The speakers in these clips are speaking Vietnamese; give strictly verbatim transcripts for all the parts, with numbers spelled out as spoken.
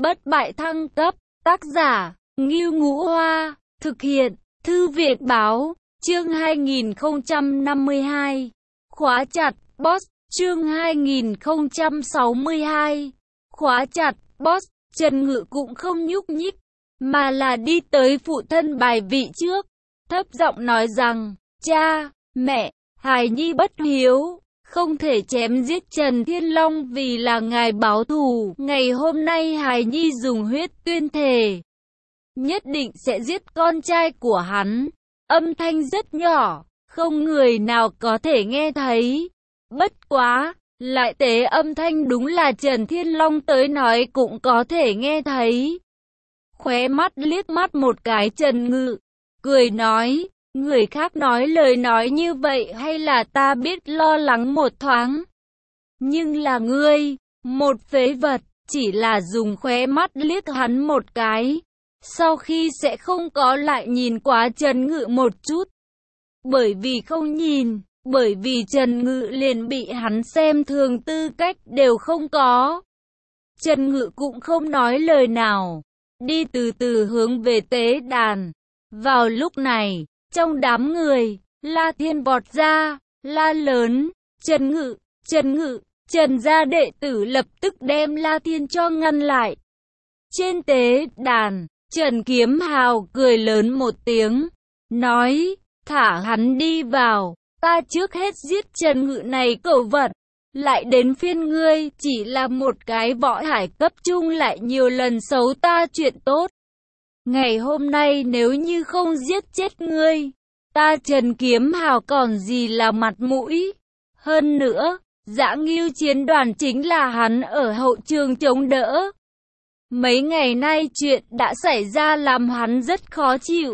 bất bại thăng cấp, tác giả, Ngưu Ngũ Hoa, thực hiện, Thư viện Báo, chương hai nghìn không trăm năm mươi hai, khóa chặt, boss, chương hai nghìn không trăm sáu mươi hai, khóa chặt, boss, Trần Ngự cũng không nhúc nhích, mà là đi tới phụ thân bài vị trước, thấp giọng nói rằng, cha, mẹ, hài nhi bất hiếu, không thể chém giết Trần Thiên Long vì là ngài báo thù, ngày hôm nay hài nhi dùng huyết tuyên thề, nhất định sẽ giết con trai của hắn. Âm thanh rất nhỏ, không người nào có thể nghe thấy, bất quá, lại tế âm thanh đúng là Trần Thiên Long tới nói cũng có thể nghe thấy. Khóe mắt liếc mắt một cái Trần Ngự, cười nói, người khác nói lời nói như vậy hay là ta biết lo lắng một thoáng. Nhưng là ngươi, một phế vật, chỉ là dùng khóe mắt liếc hắn một cái. Sau khi sẽ không có lại nhìn quá Trần Ngự một chút. Bởi vì không nhìn, bởi vì Trần Ngự liền bị hắn xem thường tư cách đều không có. Trần Ngự cũng không nói lời nào, đi từ từ hướng về tế đàn. Vào lúc này, trong đám người, La Thiên vọt ra, la lớn, Trần Ngự, Trần Ngự, Trần gia đệ tử lập tức đem La Thiên cho ngăn lại. Trên tế đàn, Trần Kiếm Hào cười lớn một tiếng, nói, thả hắn đi vào, ta trước hết giết Trần Ngự này cẩu vật, lại đến phiên ngươi, chỉ là một cái võ hải cấp trung lại nhiều lần xấu ta chuyện tốt. Ngày hôm nay nếu như không giết chết ngươi, ta Trần Kiếm Hào còn gì là mặt mũi. Hơn nữa, Dã Ngưu chiến đoàn chính là hắn ở hậu trường chống đỡ. Mấy ngày nay chuyện đã xảy ra làm hắn rất khó chịu.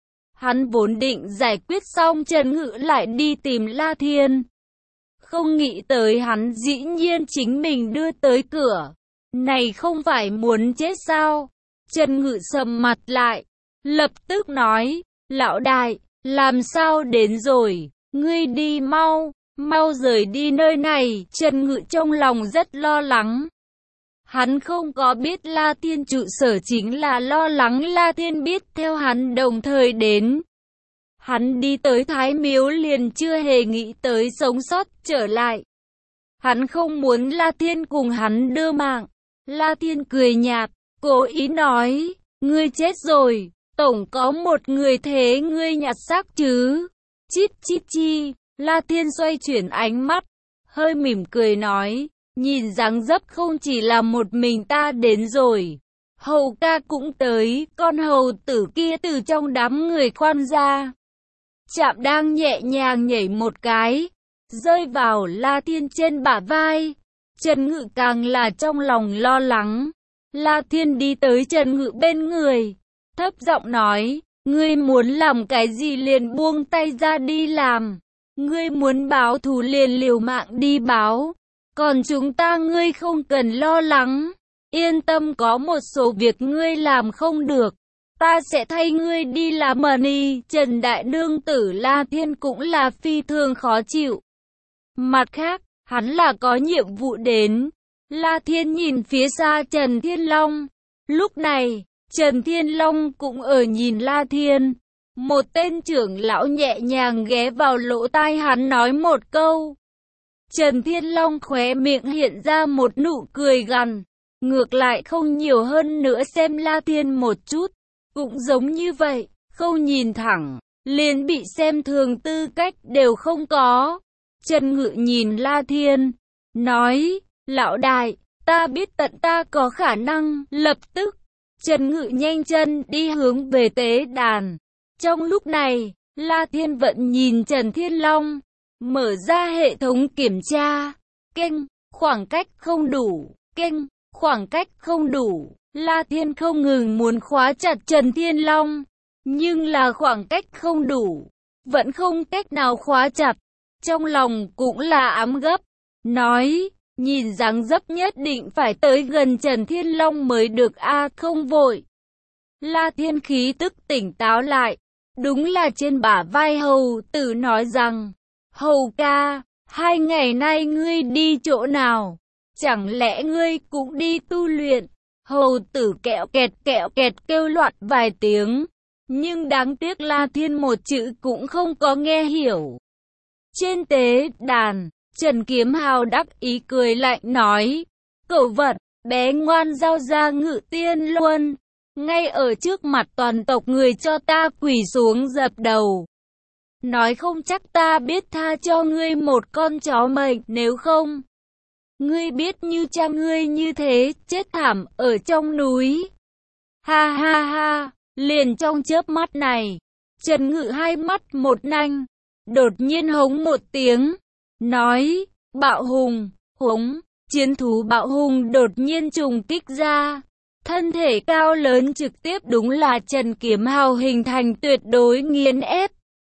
Hắn vốn định giải quyết xong Trần Ngự lại đi tìm La Thiên. Không nghĩ tới hắn dĩ nhiên chính mình đưa tới cửa. Này không phải muốn chết sao? Trần Ngự sầm mặt lại, lập tức nói, lão đại, làm sao đến rồi, ngươi đi mau, mau rời đi nơi này. Trần Ngự trong lòng rất lo lắng. Hắn không có biết La Thiên trụ sở chính là lo lắng La Thiên biết theo hắn đồng thời đến. Hắn đi tới Thái Miếu liền chưa hề nghĩ tới sống sót trở lại. Hắn không muốn La Thiên cùng hắn đưa mạng. La Thiên cười nhạt, cố ý nói, ngươi chết rồi, tổng có một người thế ngươi nhặt xác chứ. Chít chít chi, La Thiên xoay chuyển ánh mắt, hơi mỉm cười nói, nhìn dáng dấp không chỉ là một mình ta đến rồi. Hầu ca cũng tới, con hầu tử kia từ trong đám người khoan ra. Chạm đang nhẹ nhàng nhảy một cái, rơi vào La Thiên trên bả vai. Trần Ngự càng là trong lòng lo lắng. La Thiên đi tới Trần Ngự bên người, thấp giọng nói, ngươi muốn làm cái gì liền buông tay ra đi làm. Ngươi muốn báo thù liền liều mạng đi báo. Còn chúng ta ngươi không cần lo lắng. Yên tâm, có một số việc ngươi làm không được, ta sẽ thay ngươi đi làm mani. Trần Đại Nương tử La Thiên cũng là phi thường khó chịu. Mặt khác, hắn là có nhiệm vụ đến. La Thiên nhìn phía xa Trần Thiên Long. Lúc này, Trần Thiên Long cũng ở nhìn La Thiên. Một tên trưởng lão nhẹ nhàng ghé vào lỗ tai hắn nói một câu. Trần Thiên Long khóe miệng hiện ra một nụ cười gằn. Ngược lại không nhiều hơn nữa xem La Thiên một chút. Cũng giống như vậy, không nhìn thẳng, liền bị xem thường tư cách đều không có. Trần Ngự nhìn La Thiên, nói, lão đại, ta biết tận ta có khả năng. Lập tức, Trần Ngự nhanh chân đi hướng về tế đàn. Trong lúc này, La Thiên vẫn nhìn Trần Thiên Long, mở ra hệ thống kiểm tra. Kênh, khoảng cách không đủ. Kênh, khoảng cách không đủ. La Thiên không ngừng muốn khóa chặt Trần Thiên Long, nhưng là khoảng cách không đủ, vẫn không cách nào khóa chặt. Trong lòng cũng là ám gấp, nói, nhìn dáng dấp nhất định phải tới gần Trần Thiên Long mới được a à, không vội. La Thiên khí tức tỉnh táo lại, đúng là trên bả vai hầu tử nói rằng, hầu ca, hai ngày nay ngươi đi chỗ nào? Chẳng lẽ ngươi cũng đi tu luyện? Hầu tử kẹo kẹt kẹo kẹt kêu loạn vài tiếng, nhưng đáng tiếc La Thiên một chữ cũng không có nghe hiểu. Trên tế đàn, Trần Kiếm Hào đắc ý cười lạnh nói, cẩu vật, bé ngoan giao ra Ngự Tiên Luân, ngay ở trước mặt toàn tộc người cho ta quỳ xuống dập đầu. Nói không chắc ta biết tha cho ngươi một con chó mệnh, nếu không, ngươi biết như cha ngươi như thế, chết thảm ở trong núi. Ha ha ha, liền trong chớp mắt này, Trần Ngự hai mắt một nanh, đột nhiên hống một tiếng, nói, bạo hùng, hống, chiến thú bạo hùng đột nhiên trùng kích ra. Thân thể cao lớn trực tiếp đúng là Trần Kiếm Hào hình thành tuyệt đối nghiền ép.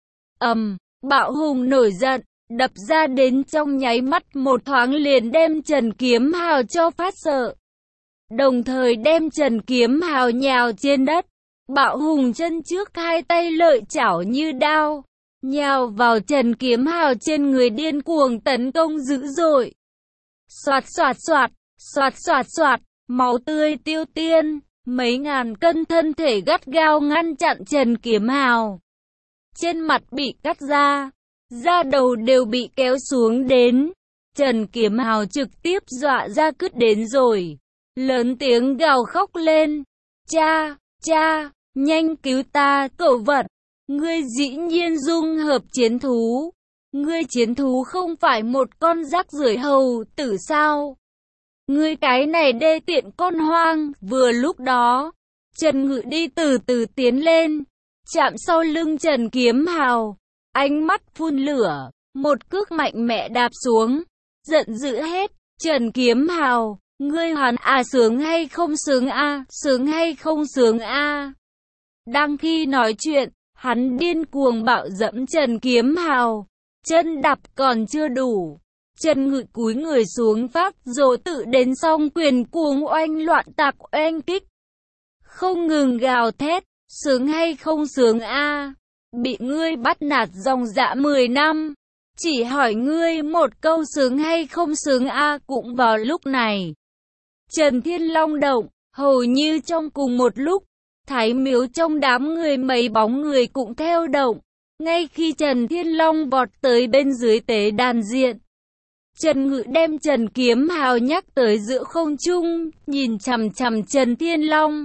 Ầm, um, bạo hùng nổi giận, đập ra đến trong nháy mắt một thoáng liền đem Trần Kiếm Hào cho phát sợ. Đồng thời đem Trần Kiếm Hào nhào trên đất. Bạo hùng chân trước hai tay lợi chảo như đao, nhào vào Trần Kiếm Hào trên người điên cuồng tấn công dữ dội. Xoạt xoạt xoạt, xoạt xoạt xoạt, máu tươi tiêu tiên, mấy ngàn cân thân thể gắt gao ngăn chặn Trần Kiếm Hào. Trên mặt bị cắt ra, da đầu đều bị kéo xuống đến. Trần Kiếm Hào trực tiếp dọa ra cứt đến rồi, lớn tiếng gào khóc lên, cha, cha, nhanh cứu ta, cẩu vật, ngươi dĩ nhiên dung hợp chiến thú, ngươi chiến thú không phải một con rác rưởi hầu tử sao? Ngươi cái này đê tiện con hoang. Vừa lúc đó, Trần Ngự đi từ từ tiến lên, chạm sau lưng Trần Kiếm Hào, ánh mắt phun lửa, một cước mạnh mẽ đạp xuống, giận dữ hết, Trần Kiếm Hào, ngươi hoàn à sướng hay không sướng a, à, sướng hay không sướng a. À. Đang khi nói chuyện, hắn điên cuồng bạo dẫm Trần Kiếm Hào, chân đạp còn chưa đủ. Trần Ngự cúi người xuống pháp rồi tự đến song quyền cuồng oanh loạn tạc oanh kích. Không ngừng gào thét, sướng hay không sướng a? À? Bị ngươi bắt nạt dòng dã mười năm. Chỉ hỏi ngươi một câu sướng hay không sướng a? À? Cũng vào lúc này, Trần Thiên Long động, hầu như trong cùng một lúc, Thái Miếu trong đám người mấy bóng người cũng theo động. Ngay khi Trần Thiên Long vọt tới bên dưới tế đàn diện, Trần Ngự đem Trần Kiếm Hào nhắc tới giữa không trung, nhìn chằm chằm Trần Thiên Long.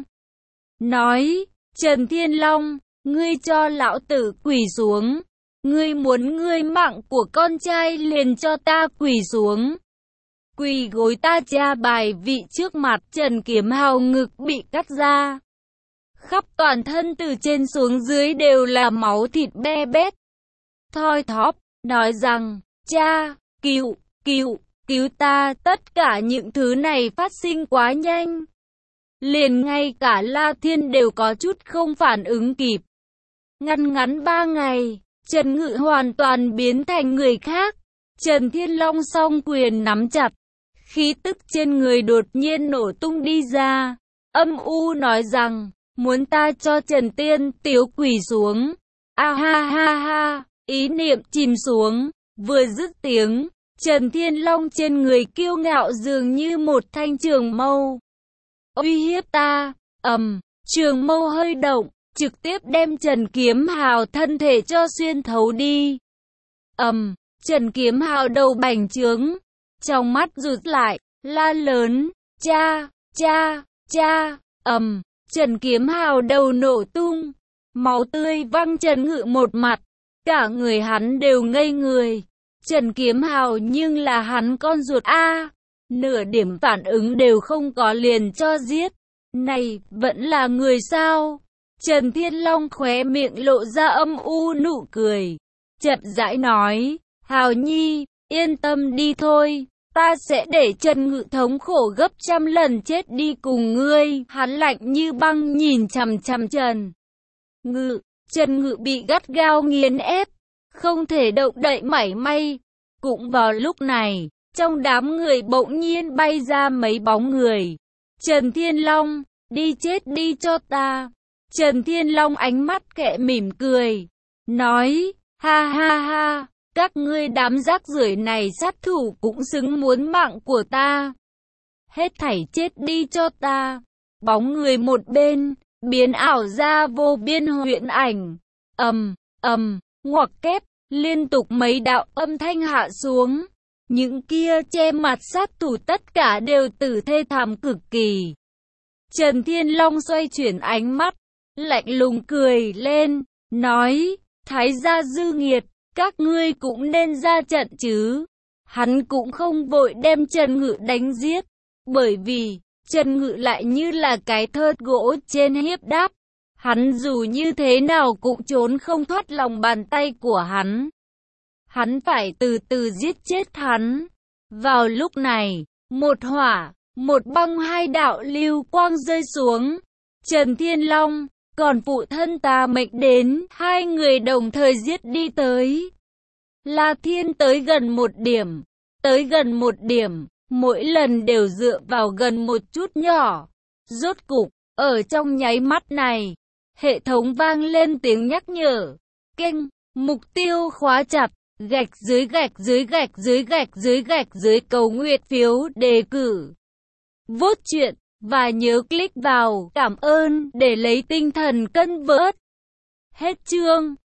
Nói, Trần Thiên Long, ngươi cho lão tử quỳ xuống. Ngươi muốn ngươi mạng của con trai liền cho ta quỳ xuống. Quỳ gối ta tra bài vị trước mặt. Trần Kiếm Hào ngực bị cắt ra. Khắp toàn thân từ trên xuống dưới đều là máu thịt be bét. Thoi thóp, nói rằng, cha, cứu, cứu, cứu ta. Tất cả những thứ này phát sinh quá nhanh. Liền ngay cả La Thiên đều có chút không phản ứng kịp. Ngăn ngắn ba ngày, Trần Ngự hoàn toàn biến thành người khác. Trần Thiên Long song quyền nắm chặt, khí tức trên người đột nhiên nổ tung đi ra, âm u nói rằng, muốn ta cho Trần Tiên Tiếu quỳ xuống. A ha ha ha, ý niệm chìm xuống, vừa dứt tiếng, Trần Thiên Long trên người kiêu ngạo dường như một thanh trường mâu. Uy hiếp ta, ầm, trường mâu hơi động, trực tiếp đem Trần Kiếm Hào thân thể cho xuyên thấu đi. Ầm, Trần Kiếm Hào đầu bành trướng, trong mắt rụt lại, la lớn, cha, cha, cha, ầm, Trần Kiếm Hào đầu nổ tung, máu tươi văng Trần Ngự một mặt, cả người hắn đều ngây người. Trần Kiếm Hào nhưng là hắn con ruột a, nửa điểm phản ứng đều không có liền cho giết. Này, vẫn là người sao? Trần Thiên Long khóe miệng lộ ra âm u nụ cười, chậm rãi nói, Hào Nhi, yên tâm đi thôi, ta sẽ để Trần Ngự thống khổ gấp trăm lần chết đi cùng ngươi. Hắn lạnh như băng nhìn chằm chằm Trần Ngự, Trần Ngự bị gắt gao nghiền ép, không thể động đậy mảy may. Cũng vào lúc này, trong đám người bỗng nhiên bay ra mấy bóng người. Trần Thiên Long, đi chết đi cho ta. Trần Thiên Long ánh mắt khẽ mỉm cười, nói, ha ha ha, các ngươi đám rác rưởi này sát thủ cũng xứng muốn mạng của ta. Hết thảy chết đi cho ta. bóng người một bên, biến ảo ra vô biên huyễn ảnh. Ầm, ầm, ngoặc kép, liên tục mấy đạo âm thanh hạ xuống. Những kia che mặt sát thủ tất cả đều tử thê thảm cực kỳ. Trần Thiên Long xoay chuyển ánh mắt, lạnh lùng cười lên, nói, Thái gia dư nghiệt, các ngươi cũng nên ra trận chứ. Hắn cũng không vội đem Trần Ngự đánh giết, bởi vì Trần Ngự lại như là cái thớt gỗ trên hiếp đáp. Hắn dù như thế nào cũng trốn không thoát lòng bàn tay của hắn. Hắn phải từ từ giết chết hắn. Vào lúc này, một hỏa, một băng hai đạo lưu quang rơi xuống. Trần Thiên Long, còn phụ thân ta mệnh đến, hai người đồng thời giết đi tới. La Thiên tới gần một điểm, tới gần một điểm, mỗi lần đều dựa vào gần một chút nhỏ. Rốt cục, ở trong nháy mắt này, hệ thống vang lên tiếng nhắc nhở. Kênh, mục tiêu khóa chặt, gạch dưới gạch dưới gạch dưới gạch dưới gạch dưới cầu nguyện phiếu đề cử. Vốt chuyện, và nhớ click vào cảm ơn để lấy tinh thần cân bớt. Hết chương.